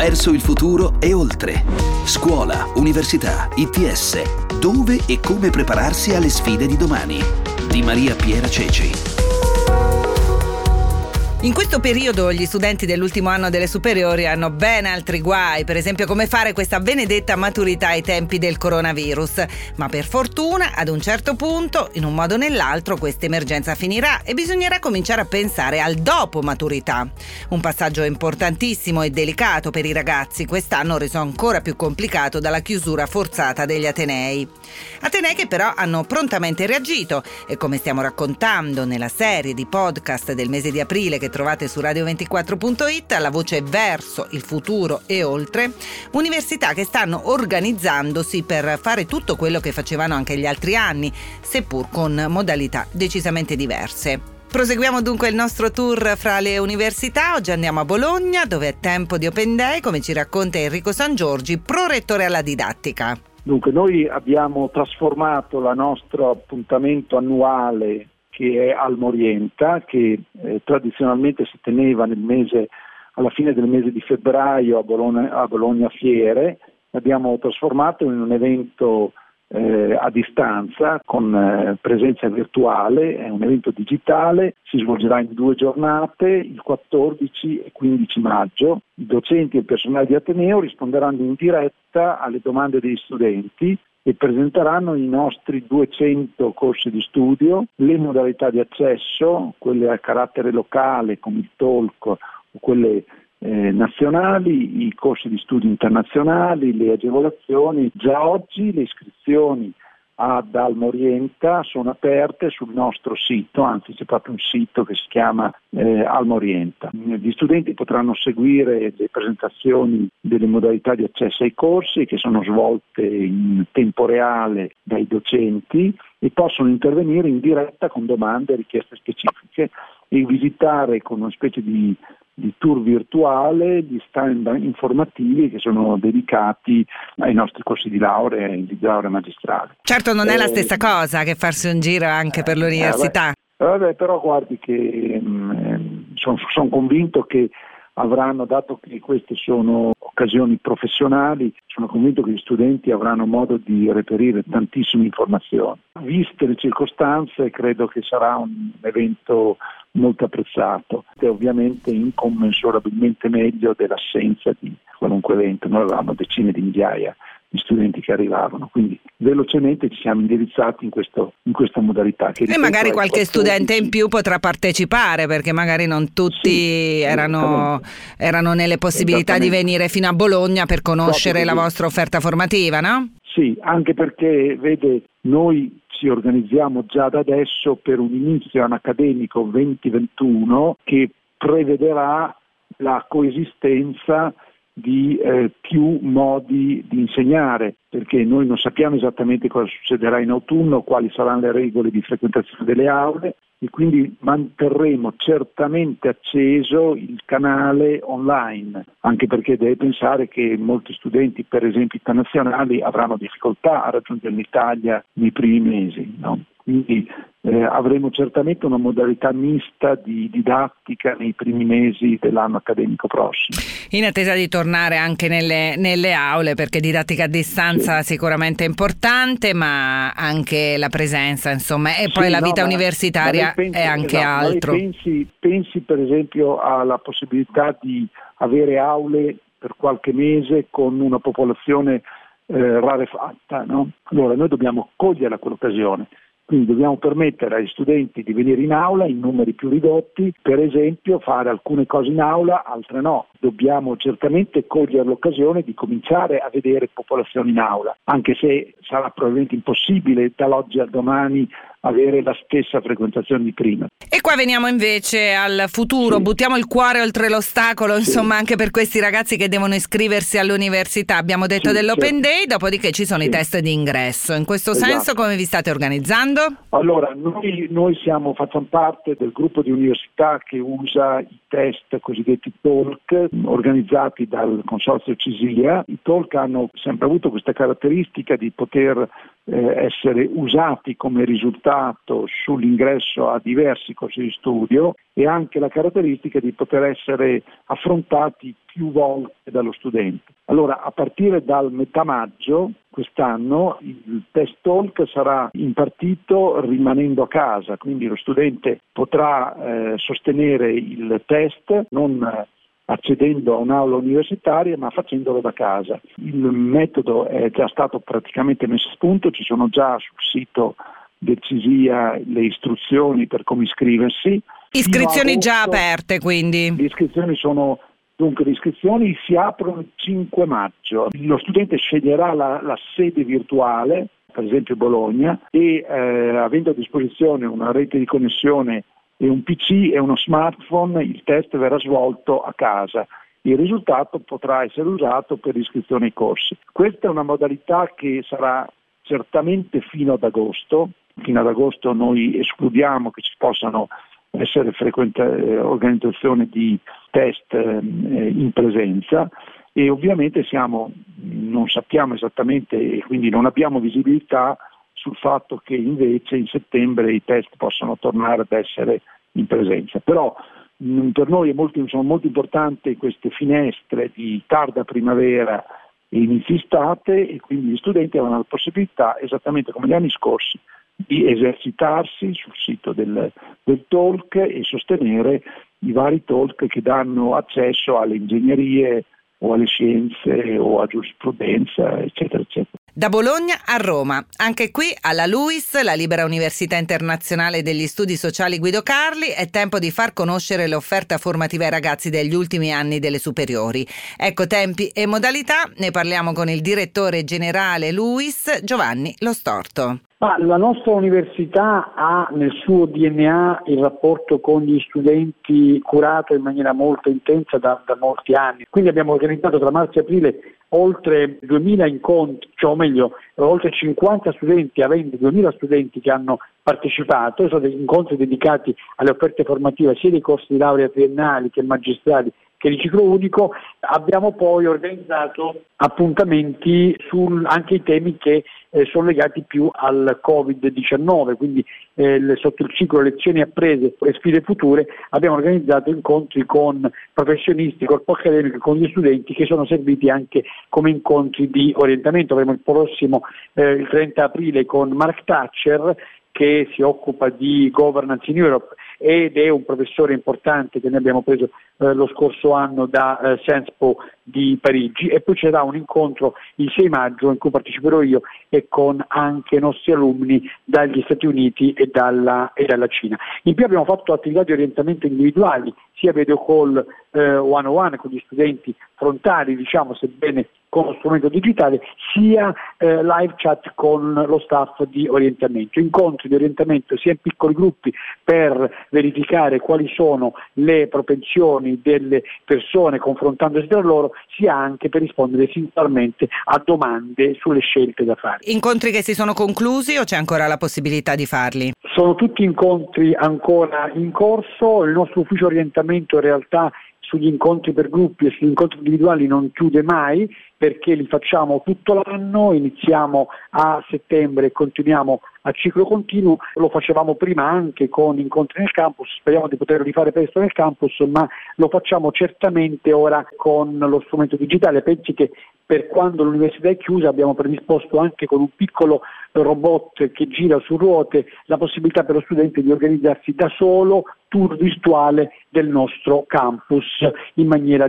verso il futuro e oltre. Scuola, università, ITS. Dove e come prepararsi alle sfide di domani. Di Maria Piera Ceci. In questo periodo gli studenti dell'ultimo anno delle superiori hanno ben altri guai, per esempio come fare questa benedetta maturità ai tempi del coronavirus. Ma per fortuna, ad un certo punto, in un modo o nell'altro, questa emergenza finirà e bisognerà cominciare a pensare al dopo maturità. Un passaggio importantissimo e delicato per i ragazzi, quest'anno reso ancora più complicato dalla chiusura forzata degli atenei. Atenei che però hanno prontamente reagito e, come stiamo raccontando nella serie di podcast del mese di aprile che trovate su radio24.it, la voce verso il futuro e oltre, università che stanno organizzandosi per fare tutto quello che facevano anche gli altri anni, seppur con modalità decisamente diverse. Proseguiamo dunque il nostro tour fra le università. Oggi andiamo a Bologna, dove è tempo di Open Day, come ci racconta Enrico Sangiorgi, prorettore alla didattica. Dunque, noi abbiamo trasformato il nostro appuntamento annuale, che è Almorienta, che tradizionalmente si teneva alla fine del mese di febbraio a Bologna Fiere. L'abbiamo trasformato in un evento a distanza con presenza virtuale, è un evento digitale, si svolgerà in 2 giornate, il 14 e 15 maggio. I docenti e il personale di Ateneo risponderanno in diretta alle domande degli studenti e presenteranno i nostri 200 corsi di studio, le modalità di accesso, quelle a carattere locale come il talk o quelle nazionali, i corsi di studio internazionali, le agevolazioni. Già oggi le iscrizioni ad Almorienta sono aperte sul nostro sito, anzi c'è proprio un sito che si chiama Almorienta. Gli studenti potranno seguire le presentazioni delle modalità di accesso ai corsi che sono svolte in tempo reale dai docenti e possono intervenire in diretta con domande e richieste specifiche e visitare con una specie di tour virtuale gli stand informativi che sono dedicati ai nostri corsi di laurea e di laurea magistrale. Certo, non è la stessa cosa che farsi un giro anche per l'università. Però guardi che sono convinto che avranno, dato che queste sono occasioni professionali, sono convinto che gli studenti avranno modo di reperire tantissime informazioni. Viste le circostanze, credo che sarà un evento molto apprezzato e ovviamente incommensurabilmente meglio dell'assenza di qualunque evento. Noi avevamo decine di migliaia di studenti che arrivavano, quindi velocemente ci siamo indirizzati in questa modalità. E magari qualche studente in più potrà partecipare, perché magari non tutti erano nelle possibilità di venire fino a Bologna per conoscere la vostra offerta formativa, no? Sì, anche perché, vede, noi ci organizziamo già da adesso per un inizio anno accademico 2021 che prevederà la coesistenza di più modi di insegnare, perché noi non sappiamo esattamente cosa succederà in autunno, quali saranno le regole di frequentazione delle aule e quindi manterremo certamente acceso il canale online, anche perché deve pensare che molti studenti, per esempio internazionali, avranno difficoltà a raggiungere l'Italia nei primi mesi, no? Quindi avremo certamente una modalità mista di didattica nei primi mesi dell'anno accademico prossimo. In attesa di tornare anche nelle aule, perché didattica a distanza sicuramente è importante, ma anche la presenza, insomma, e poi la vita universitaria è anche altro. Pensi per esempio alla possibilità di avere aule per qualche mese con una popolazione rarefatta, no? Allora noi dobbiamo cogliere quell'occasione. Quindi dobbiamo permettere agli studenti di venire in aula in numeri più ridotti, per esempio fare alcune cose in aula, altre no. Dobbiamo certamente cogliere l'occasione di cominciare a vedere popolazione in aula, anche se sarà probabilmente impossibile dall'oggi al domani avere la stessa frequentazione di prima. E qua veniamo invece al futuro, sì. Buttiamo il cuore oltre l'ostacolo, insomma, anche per questi ragazzi che devono iscriversi all'università. Abbiamo detto dell'Open Day, dopodiché ci sono i test di ingresso. In questo senso come vi state organizzando? Allora, noi facciamo parte del gruppo di università che usa i test cosiddetti talk organizzati dal consorzio CISIA. I talk hanno sempre avuto questa caratteristica di poter essere usati come risultato sull'ingresso a diversi corsi di studio, e anche la caratteristica di poter essere affrontati più volte dallo studente. Allora, a partire dal metà maggio quest'anno il test talk sarà impartito rimanendo a casa, quindi lo studente potrà sostenere il test non accedendo a un'aula universitaria, ma facendolo da casa. Il metodo è già stato praticamente messo a punto, ci sono già sul sito del CISIA le istruzioni per come iscriversi. Iscrizioni già aperte, quindi? Le iscrizioni si aprono il 5 maggio. Lo studente sceglierà la sede virtuale, per esempio Bologna, e avendo a disposizione una rete di connessione e un PC e uno smartphone, il test verrà svolto a casa. Il risultato potrà essere usato per l'iscrizione ai corsi. Questa è una modalità che sarà certamente fino ad agosto. Fino ad agosto noi escludiamo che ci possano essere organizzazione di test in presenza, e ovviamente non sappiamo esattamente e quindi non abbiamo visibilità sul fatto che invece in settembre i test possono tornare ad essere in presenza. Però per noi sono molto importanti queste finestre di tarda primavera e inizio estate, e quindi gli studenti avranno la possibilità, esattamente come gli anni scorsi, di esercitarsi sul sito del talk e sostenere i vari talk che danno accesso alle ingegnerie o alle scienze o a giurisprudenza, eccetera, eccetera. Da Bologna a Roma, anche qui alla LUISS, la Libera Università Internazionale degli Studi Sociali Guido Carli, è tempo di far conoscere l'offerta formativa ai ragazzi degli ultimi anni delle superiori. Ecco tempi e modalità, ne parliamo con il direttore generale LUISS, Giovanni Lo Storto. La nostra università ha nel suo DNA il rapporto con gli studenti curato in maniera molto intensa da molti anni. Quindi abbiamo organizzato tra marzo e aprile oltre 2000 incontri, cioè o meglio, oltre 50 studenti, avendo 2000 studenti che hanno partecipato. Sono degli incontri dedicati alle offerte formative sia dei corsi di laurea triennali che magistrali che di ciclo unico. Abbiamo poi organizzato appuntamenti su anche i temi che sono legati più al Covid-19, quindi sotto il ciclo lezioni apprese e sfide future abbiamo organizzato incontri con professionisti, corpo accademico e con gli studenti, che sono serviti anche come incontri di orientamento. Avremo il prossimo il 30 aprile con Mark Thatcher, che si occupa di governance in Europe ed è un professore importante che noi abbiamo preso lo scorso anno da Sciences Po di Parigi, e poi ci sarà un incontro il 6 maggio in cui parteciperò io e con anche nostri alunni dagli Stati Uniti e dalla Cina. In più abbiamo fatto attività di orientamento individuali, sia video call one-on-one con gli studenti frontali, sebbene con lo strumento digitale, sia live chat con lo staff di orientamento, incontri di orientamento sia in piccoli gruppi per verificare quali sono le propensioni delle persone confrontandosi tra loro, sia anche per rispondere singolarmente a domande sulle scelte da fare. Incontri che si sono conclusi o c'è ancora la possibilità di farli? Sono tutti incontri ancora in corso. Il nostro ufficio orientamento in realtà sugli incontri per gruppi e sugli incontri individuali non chiude mai, perché li facciamo tutto l'anno, iniziamo a settembre e continuiamo a ciclo continuo. Lo facevamo prima anche con incontri nel campus, speriamo di poterlo rifare presto nel campus, ma lo facciamo certamente ora con lo strumento digitale. Pensi che per quando l'università è chiusa abbiamo predisposto anche con un piccolo robot che gira su ruote la possibilità per lo studente di organizzarsi da solo tour virtuale del nostro campus in maniera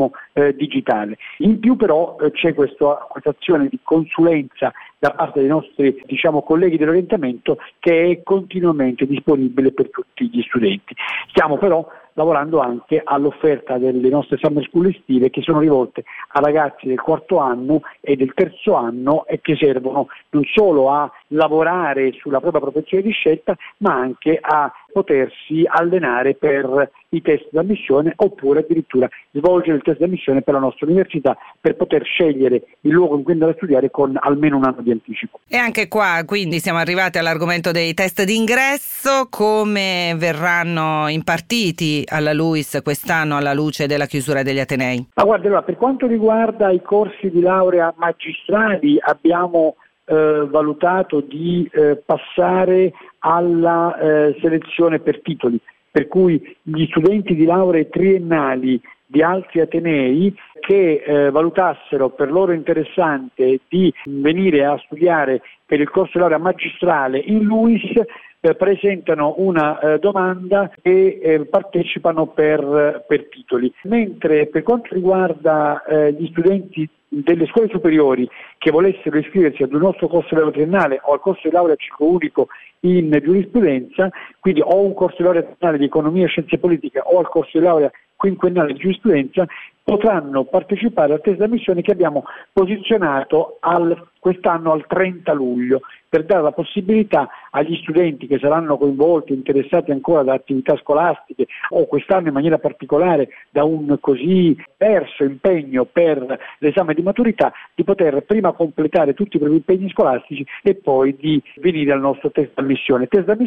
digitale. In più però c'è questa azione di consulenza da parte dei nostri colleghi dell'orientamento che è continuamente disponibile per tutti gli studenti. Stiamo però lavorando anche all'offerta delle nostre summer school estive, che sono rivolte a ragazzi del quarto anno e del terzo anno e che servono non solo a lavorare sulla propria professione di scelta, ma anche a potersi allenare per i test d'ammissione, oppure addirittura svolgere il test d'ammissione per la nostra università per poter scegliere il luogo in cui andare a studiare con almeno un anno di anticipo. E anche qua quindi siamo arrivati all'argomento dei test d'ingresso. Come verranno impartiti alla LUISS quest'anno alla luce della chiusura degli atenei? Per quanto riguarda i corsi di laurea magistrali abbiamo valutato di passare alla selezione per titoli, per cui gli studenti di lauree triennali di altri atenei che valutassero per loro interessante di venire a studiare per il corso di laurea magistrale in LUISS presentano una domanda e partecipano per titoli. Mentre per quanto riguarda gli studenti delle scuole superiori che volessero iscriversi ad un nostro corso di laurea triennale o al corso di laurea a ciclo unico in giurisprudenza, quindi o un corso di laurea triennale di economia e scienze politiche o al corso di laurea quinquennale di giurisprudenza, potranno partecipare al test d'ammissione che abbiamo posizionato quest'anno al 30 luglio per dare la possibilità agli studenti che saranno coinvolti, interessati ancora da attività scolastiche o quest'anno in maniera particolare da un così perso impegno per l'esame di maturità, di poter prima completare tutti i propri impegni scolastici e poi di venire al nostro test d'ammissione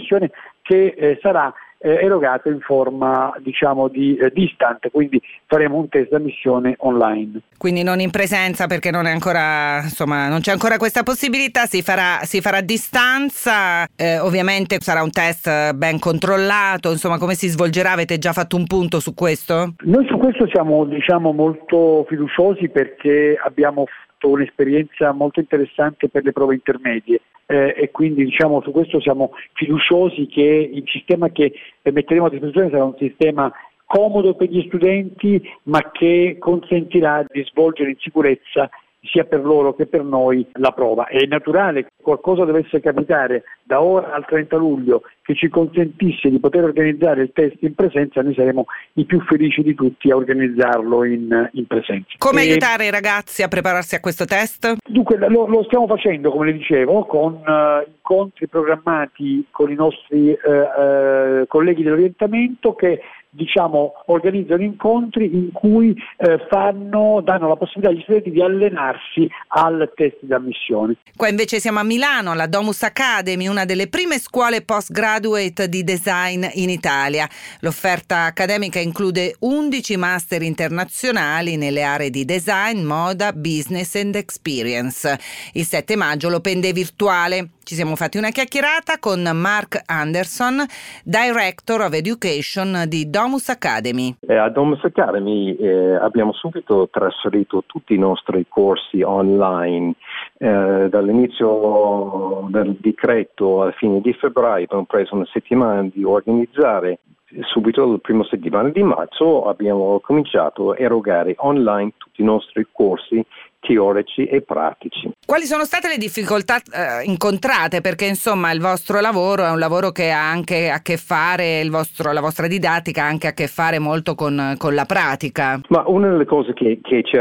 che sarà erogato in forma di distant, quindi faremo un test d'ammissione online. Quindi non in presenza, perché non è ancora, non c'è ancora questa possibilità, si farà a distanza, ovviamente sarà un test ben controllato, come si svolgerà? Avete già fatto un punto su questo? Noi su questo siamo molto fiduciosi perché abbiamo fatto un'esperienza molto interessante per le prove intermedie. E quindi su questo siamo fiduciosi che il sistema che metteremo a disposizione sarà un sistema comodo per gli studenti, ma che consentirà di svolgere in sicurezza sia per loro che per noi la prova. È naturale che qualcosa dovesse capitare da ora al 30 luglio che ci consentisse di poter organizzare il test in presenza, noi saremo i più felici di tutti a organizzarlo in presenza. Come aiutare i ragazzi a prepararsi a questo test? Dunque lo stiamo facendo, come le dicevo, con incontri programmati con i nostri colleghi dell'orientamento che organizzano incontri in cui danno la possibilità agli studenti di allenarsi al test di ammissione. Qua invece siamo a Milano, alla Domus Academy, una delle prime scuole postgraduate di design in Italia. L'offerta accademica include 11 master internazionali nelle aree di design, moda, business and experience. Il 7 maggio l'Open Day virtuale. Ci siamo fatti una chiacchierata con Mark Anderson, Director of Education di Domus Academy. A Domus Academy abbiamo subito trasferito tutti i nostri corsi online. Dall'inizio del decreto alla fine di febbraio abbiamo preso una settimana di organizzare. Subito la prima settimana di marzo abbiamo cominciato a erogare online tutti i nostri corsi teorici e pratici. Quali sono state le difficoltà incontrate? Perché il vostro lavoro è un lavoro che ha anche a che fare, la vostra didattica ha anche a che fare molto con la pratica. Ma una delle cose che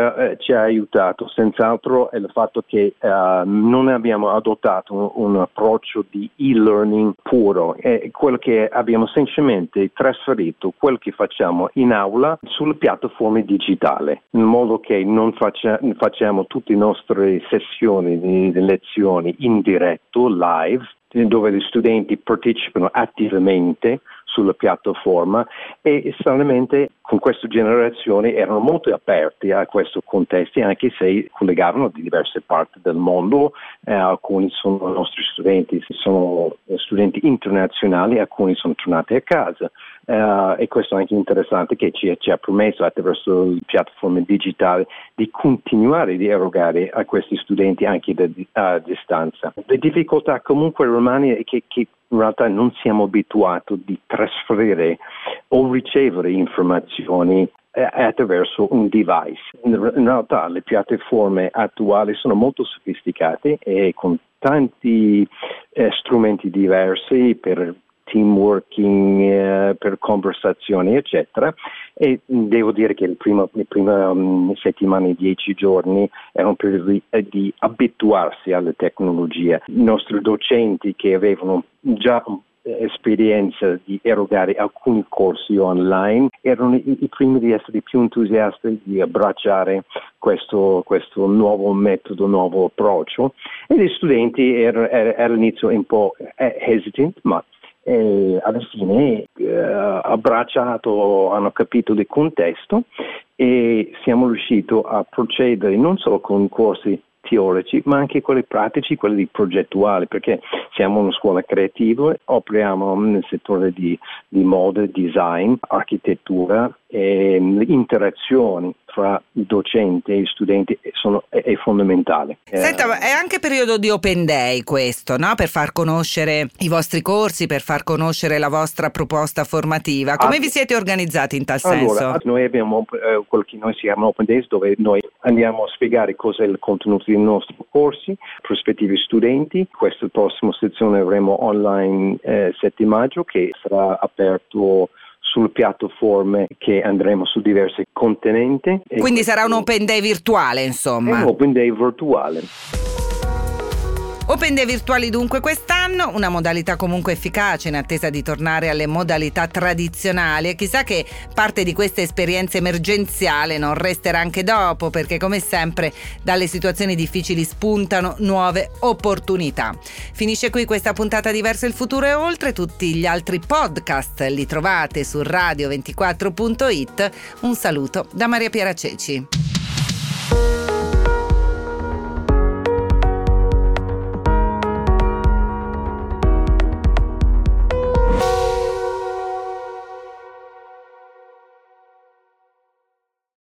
ci ha aiutato senz'altro è il fatto che non abbiamo adottato un approccio di e-learning puro, è quello che abbiamo semplicemente trasferito quello che facciamo in aula sulle piattaforme digitali, in modo che non facciamo tutte le nostre sessioni di lezioni in diretto, live, dove gli studenti partecipano attivamente sulla piattaforma e stranamente con questa generazione erano molto aperti a questo contesto, anche se collegavano di diverse parti del mondo. Alcuni sono nostri studenti, sono studenti internazionali, alcuni sono tornati a casa. E questo è anche interessante che ci ha permesso attraverso le piattaforme digitali di continuare di erogare a questi studenti anche a distanza. Le difficoltà comunque rimane che in realtà non siamo abituati di trasferire o ricevere informazioni attraverso un device. In realtà le piattaforme attuali sono molto sofisticate e con tanti strumenti diversi per team working, per conversazioni eccetera, e devo dire che le prime settimane, 10 giorni erano per di abituarsi alle tecnologie. I nostri docenti che avevano già esperienza di erogare alcuni corsi online erano i primi di essere più entusiasti di abbracciare questo nuovo metodo, nuovo approccio, e gli studenti erano all'inizio un po' hesitant, ma alla fine abbracciato, hanno capito il contesto e siamo riusciti a procedere non solo con corsi teorici, ma anche quelli pratici, quelli progettuali, perché siamo una scuola creativa, operiamo nel settore di moda, design, architettura e le interazioni fra i docenti e gli studenti è fondamentale. Senta, è anche periodo di Open Day questo, no? Per far conoscere i vostri corsi, per far conoscere la vostra proposta formativa. Come vi siete organizzati in tal senso? Allora, noi abbiamo quello che noi chiamiamo Open Days, dove noi andiamo a spiegare cos'è il contenuto dei nostri corsi, prospettivi studenti. Questa prossima sezione avremo online 7 maggio, che sarà aperto sulle piattaforme che andremo su diversi continenti. Quindi sarà un Open Day virtuale, insomma. È un Open Day virtuale. Open Day virtuali dunque quest'anno, una modalità comunque efficace in attesa di tornare alle modalità tradizionali, e chissà che parte di questa esperienza emergenziale non resterà anche dopo, perché come sempre dalle situazioni difficili spuntano nuove opportunità. Finisce qui questa puntata di Verso il futuro e oltre. Tutti gli altri podcast li trovate su radio24.it. Un saluto da Maria Piera Ceci.